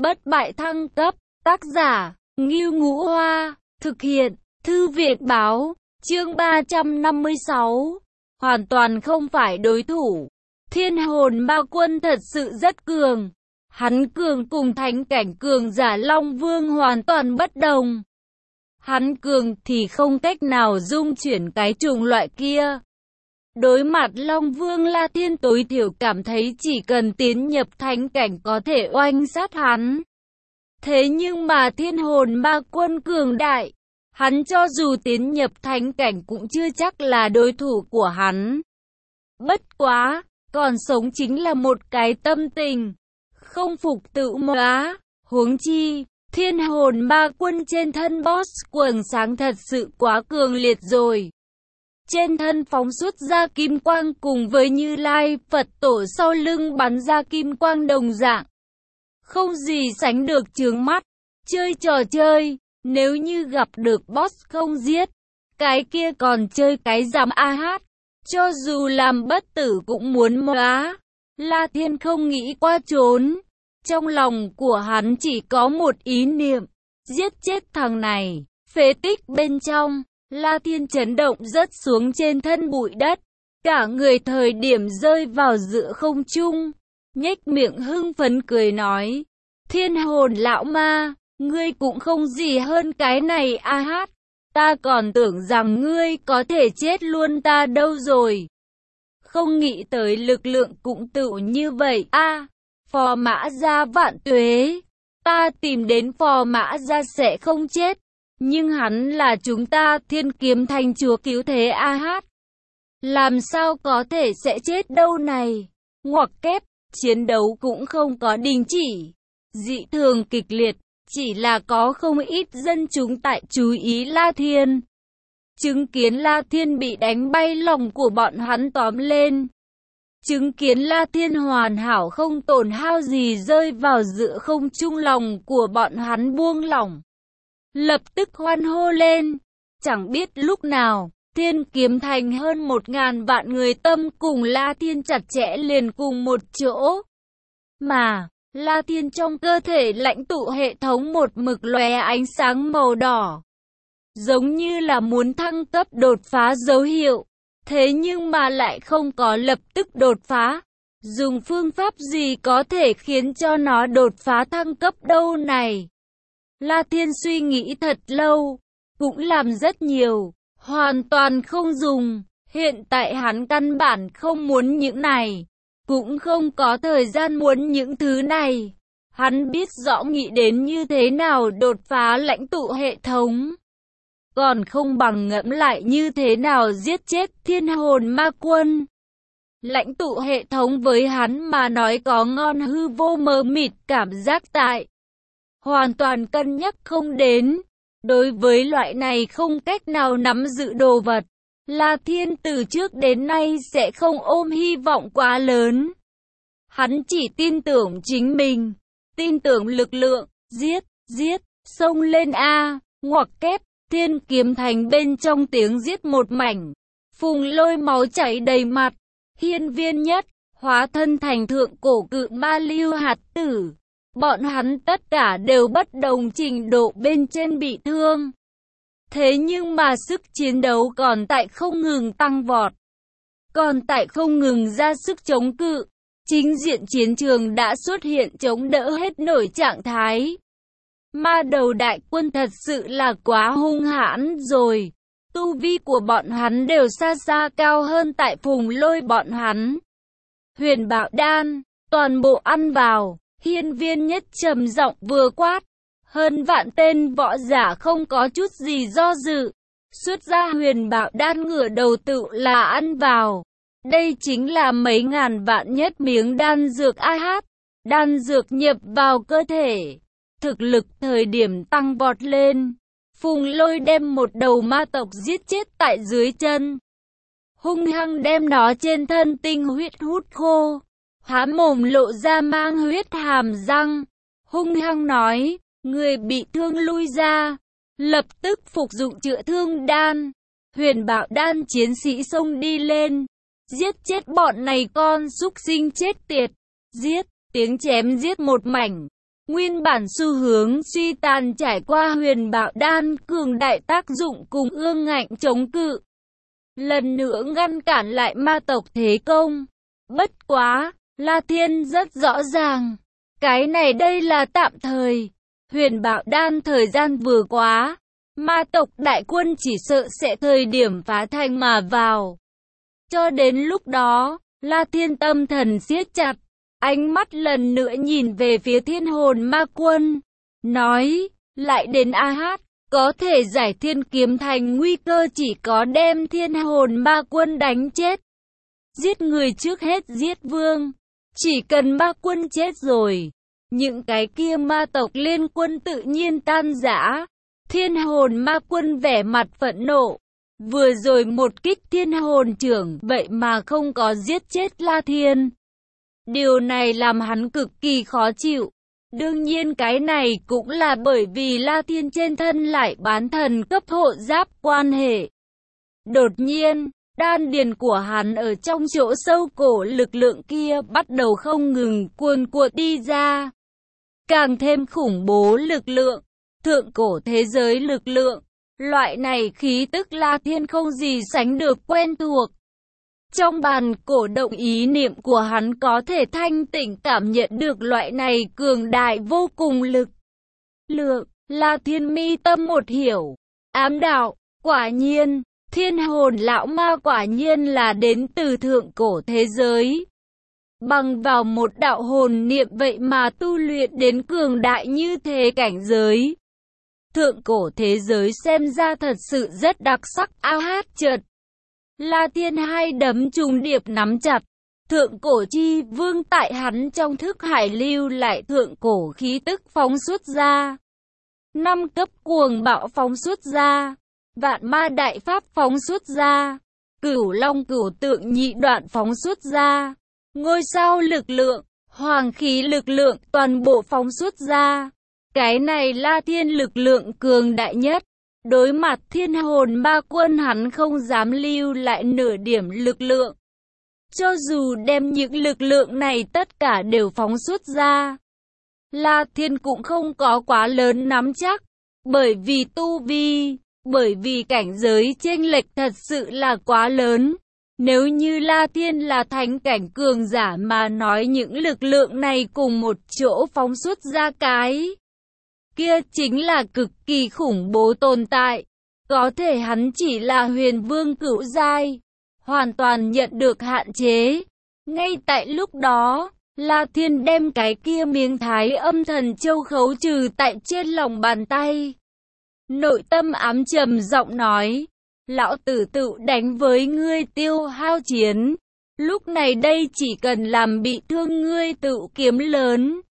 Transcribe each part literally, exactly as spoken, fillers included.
Bất bại thăng cấp, tác giả, Ngưu Ngũ Hoa, thực hiện, Thư viện Báo, chương ba trăm năm mươi sáu. Hoàn toàn không phải đối thủ. Thiên hồn ma quân thật sự rất cường. Hắn cường cùng thánh cảnh cường giả Long Vương hoàn toàn bất đồng. Hắn cường thì không cách nào dung chuyển cái chủng loại kia. Đối mặt Long Vương, La Thiên tối thiểu cảm thấy chỉ cần tiến nhập thánh cảnh có thể oanh sát hắn. Thế nhưng mà thiên hồn ma quân cường đại, hắn cho dù tiến nhập thánh cảnh cũng chưa chắc là đối thủ của hắn. Bất quá, còn sống chính là một cái tâm tình, không phục tự ngã. Huống chi, thiên hồn ma quân trên thân boss quần sáng thật sự quá cường liệt rồi. Trên thân phóng xuất ra kim quang cùng với Như Lai Phật Tổ sau lưng bắn ra kim quang đồng dạng. Không gì sánh được chướng mắt. Chơi trò chơi, nếu như gặp được boss không giết, cái kia còn chơi cái giám a hát. Cho dù làm bất tử cũng muốn móa. La Thiên không nghĩ qua trốn. Trong lòng của hắn chỉ có một ý niệm, giết chết thằng này. Phế tích bên trong, La Thiên chấn động rớt xuống trên thân bụi đất. Cả người thời điểm rơi vào giữa không trung. Nhếch miệng hưng phấn cười nói, thiên hồn lão ma, ngươi cũng không gì hơn cái này a hát. Ta còn tưởng rằng ngươi có thể chết luôn ta đâu rồi. Không nghĩ tới lực lượng cũng tựu như vậy a. À, Phò Mã Gia vạn tuế. Ta tìm đến Phò Mã Gia sẽ không chết. Nhưng hắn là chúng ta Thiên Kiếm Thành chúa cứu thế a hát. Làm sao có thể sẽ chết đâu này. Ngoặc kép, chiến đấu cũng không có đình chỉ. Dị thường kịch liệt. Chỉ là có không ít dân chúng tại chú ý La Thiên. Chứng kiến La Thiên bị đánh bay, lòng của bọn hắn tóm lên. Chứng kiến La Thiên hoàn hảo không tổn hao gì rơi vào giữa không trung, lòng của bọn hắn buông lỏng. Lập tức hoan hô lên. Chẳng biết lúc nào, Thiên Kiếm Thành hơn một ngàn vạn người tâm cùng La Thiên chặt chẽ liền cùng một chỗ. Mà La Thiên trong cơ thể lãnh tụ hệ thống một mực lóe ánh sáng màu đỏ, giống như là muốn thăng cấp đột phá dấu hiệu. Thế nhưng mà lại không có lập tức đột phá. Dùng phương pháp gì có thể khiến cho nó đột phá thăng cấp đâu này? La Thiên suy nghĩ thật lâu, cũng làm rất nhiều, hoàn toàn không dùng. Hiện tại hắn căn bản không muốn những này, cũng không có thời gian muốn những thứ này. Hắn biết rõ nghĩ đến như thế nào đột phá lãnh tụ hệ thống, còn không bằng ngẫm lại như thế nào giết chết thiên hồn ma quân. Lãnh tụ hệ thống với hắn mà nói có ngon hư vô mờ mịt cảm giác tại. Hoàn toàn cân nhắc không đến. Đối với loại này không cách nào nắm giữ đồ vật, La Thiên từ trước đến nay sẽ không ôm hy vọng quá lớn. Hắn chỉ tin tưởng chính mình, tin tưởng lực lượng, giết, giết, xông lên a. Ngoặc kép, Thiên Kiếm Thành bên trong tiếng giết một mảnh. Phùng Lôi máu chảy đầy mặt. Hiên Viên Nhất hóa thân thành thượng cổ cự ma Lưu Hạt Tử. Bọn hắn tất cả đều bất đồng trình độ bên trên bị thương. Thế nhưng mà sức chiến đấu còn tại không ngừng tăng vọt, còn tại không ngừng ra sức chống cự. Chính diện chiến trường đã xuất hiện chống đỡ hết nổi trạng thái. Ma đầu đại quân thật sự là quá hung hãn rồi. Tu vi của bọn hắn đều xa xa cao hơn tại Phùng Lôi bọn hắn. Huyền Bảo Đan, toàn bộ ăn vào. Hiên Viên Nhất trầm giọng vừa quát. Hơn vạn tên võ giả không có chút gì do dự, xuất ra Huyền Bảo Đan, ngửa đầu tự là ăn vào. Đây chính là mấy ngàn vạn nhất miếng đan dược a hát. Đan dược nhập vào cơ thể, thực lực thời điểm tăng vọt lên. Phùng Lôi đem một đầu ma tộc giết chết tại dưới chân, hung hăng đem nó trên thân tinh huyết hút khô. Há mồm lộ ra mang huyết hàm răng, hung hăng nói, người bị thương lui ra. Lập tức phục dụng chữa thương đan. Huyền Bảo Đan chiến sĩ xông đi lên, giết chết bọn này con súc sinh chết tiệt. Giết, tiếng chém giết một mảnh. Nguyên bản xu hướng suy tàn trải qua huyền bảo đan cường đại tác dụng cùng ương ngạnh chống cự. Lần nữa ngăn cản lại ma tộc thế công. Bất quá, La Thiên rất rõ ràng. Cái này đây là tạm thời. Huyền bảo đan thời gian vừa quá. Ma tộc đại quân chỉ sợ sẽ thời điểm phá thành mà vào. Cho đến lúc đó, La Thiên tâm thần siết chặt. Ánh mắt lần nữa nhìn về phía thiên hồn ma quân. Nói, lại đến A Hát, có thể giải thiên kiếm thành nguy cơ chỉ có đem thiên hồn ma quân đánh chết. Giết người trước hết giết vương. Chỉ cần ma quân chết rồi, những cái kia ma tộc liên quân tự nhiên tan rã. Thiên hồn ma quân vẻ mặt phẫn nộ. Vừa rồi một kích thiên hồn trưởng vậy mà không có giết chết La Thiên. Điều này làm hắn cực kỳ khó chịu. Đương nhiên cái này cũng là bởi vì La Thiên trên thân lại bán thần cấp hộ giáp quan hệ. Đột nhiên, đan điền của hắn ở trong chỗ sâu cổ lực lượng kia bắt đầu không ngừng cuồn cuộn đi ra. Càng thêm khủng bố lực lượng, thượng cổ thế giới lực lượng. Loại này khí tức La Thiên không gì sánh được quen thuộc. Trong bàn cổ động ý niệm của hắn có thể thanh tỉnh cảm nhận được loại này cường đại vô cùng lực lượng. La Thiên mi tâm một hiểu, ám đạo, quả nhiên, thiên hồn lão ma quả nhiên là đến từ thượng cổ thế giới. Bằng vào một đạo hồn niệm vậy mà tu luyện đến cường đại như thế cảnh giới. Thượng cổ thế giới xem ra thật sự rất đặc sắc. A Hát chợt. La Thiên hai đấm trùng điệp nắm chặt. Thượng cổ chi vương tại hắn trong thức hải lưu lại thượng cổ khí tức phóng xuất ra. Năm cấp cuồng bạo phóng xuất ra. Vạn ma đại pháp phóng xuất ra. Cửu long cửu tượng nhị đoạn phóng xuất ra. Ngôi sao lực lượng, hoàng khí lực lượng toàn bộ phóng xuất ra. Cái này La Thiên lực lượng cường đại nhất. Đối mặt thiên hồn ma quân hắn không dám lưu lại nửa điểm lực lượng. Cho dù đem những lực lượng này tất cả đều phóng xuất ra, La Thiên cũng không có quá lớn nắm chắc. Bởi vì tu vi, bởi vì cảnh giới chênh lệch thật sự là quá lớn. Nếu như La Thiên là thánh cảnh cường giả mà nói những lực lượng này cùng một chỗ phóng xuất ra cái kia chính là cực kỳ khủng bố tồn tại. Có thể hắn chỉ là huyền vương cửu giai, hoàn toàn nhận được hạn chế. Ngay tại lúc đó, La Thiên đem cái kia miếng thái âm thần châu khấu trừ tại trên lòng bàn tay. Nội tâm ám trầm giọng nói, lão tử tự đánh với ngươi tiêu hao chiến. Lúc này đây chỉ cần làm bị thương ngươi tự kiếm lớn.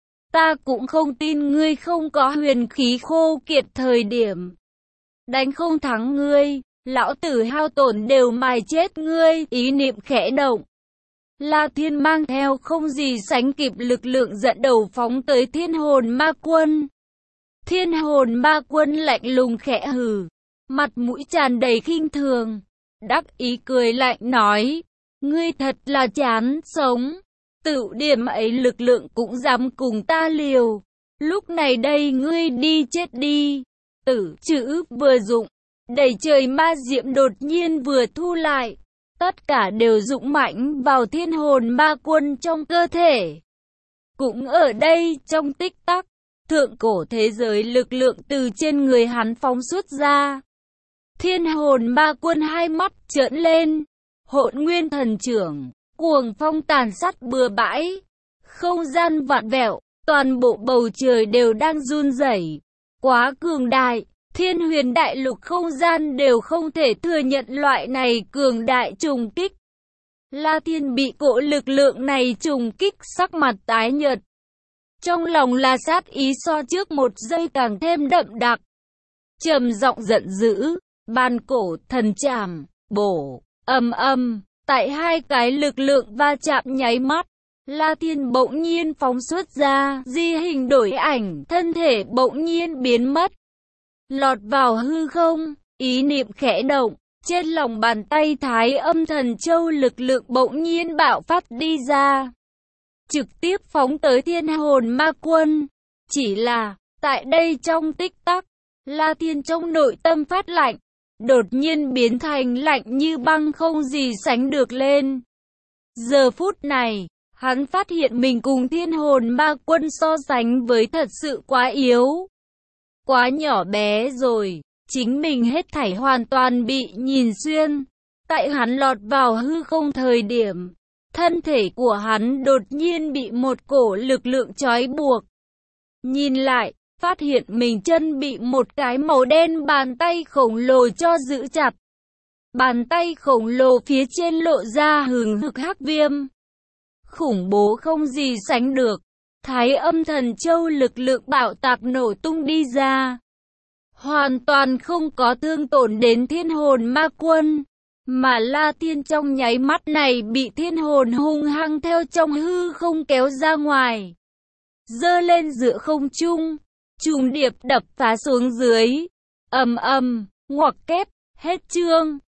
Ta cũng không tin ngươi không có huyền khí khô kiệt thời điểm. Đánh không thắng ngươi, lão tử hao tổn đều mài chết ngươi. Ý niệm khẽ động. La Thiên mang theo không gì sánh kịp lực lượng dẫn đầu phóng tới thiên hồn ma quân. Thiên hồn ma quân lạnh lùng khẽ hừ, mặt mũi tràn đầy khinh thường, đắc ý cười lạnh nói, ngươi thật là chán sống, tự điểm ấy lực lượng cũng dám cùng ta liều, lúc này đây ngươi đi chết đi. Tử chữ vừa dụng, đầy trời ma diệm đột nhiên vừa thu lại, tất cả đều dũng mãnh vào thiên hồn ma quân trong cơ thể. Cũng ở đây trong tích tắc, thượng cổ thế giới lực lượng từ trên người hắn phóng xuất ra. Thiên hồn ma quân hai mắt trợn lên, hỗn nguyên thần trưởng, cuồng phong tàn sát bừa bãi, không gian vạn vẹo, toàn bộ bầu trời đều đang run rẩy, quá cường đại, thiên huyền đại lục không gian đều không thể thừa nhận loại này cường đại trùng kích. La Thiên bị cỗ lực lượng này trùng kích sắc mặt tái nhợt. Trong lòng là sát ý so trước một giây càng thêm đậm đặc. Trầm giọng giận dữ, bàn cổ thần trảm, bổ, âm âm, tại hai cái lực lượng va chạm nháy mắt, La Thiên bỗng nhiên phóng xuất ra, di hình đổi ảnh, thân thể bỗng nhiên biến mất. Lọt vào hư không, ý niệm khẽ động, trên lòng bàn tay thái âm thần châu lực lượng bỗng nhiên bạo phát đi ra. Trực tiếp phóng tới thiên hồn ma quân. Chỉ là, tại đây trong tích tắc, La Thiên trong nội tâm phát lạnh, đột nhiên biến thành lạnh như băng không gì sánh được lên. Giờ phút này, hắn phát hiện mình cùng thiên hồn ma quân so sánh với thật sự quá yếu. Quá nhỏ bé rồi, chính mình hết thảy hoàn toàn bị nhìn xuyên. Tại hắn lọt vào hư không thời điểm, thân thể của hắn đột nhiên bị một cổ lực lượng trói buộc. Nhìn lại, phát hiện mình chân bị một cái màu đen bàn tay khổng lồ cho giữ chặt. Bàn tay khổng lồ phía trên lộ ra hừng hực hắc viêm. Khủng bố không gì sánh được. Thái âm thần châu lực lượng bạo tạc nổ tung đi ra. Hoàn toàn không có thương tổn đến thiên hồn ma quân. Mà La Thiên trong nháy mắt này bị thiên hồn hung hăng theo trong hư không kéo ra ngoài. Dơ lên giữa không trung. Trùng điệp đập phá xuống dưới. Ầm ầm, ngoặc kép, hết chương.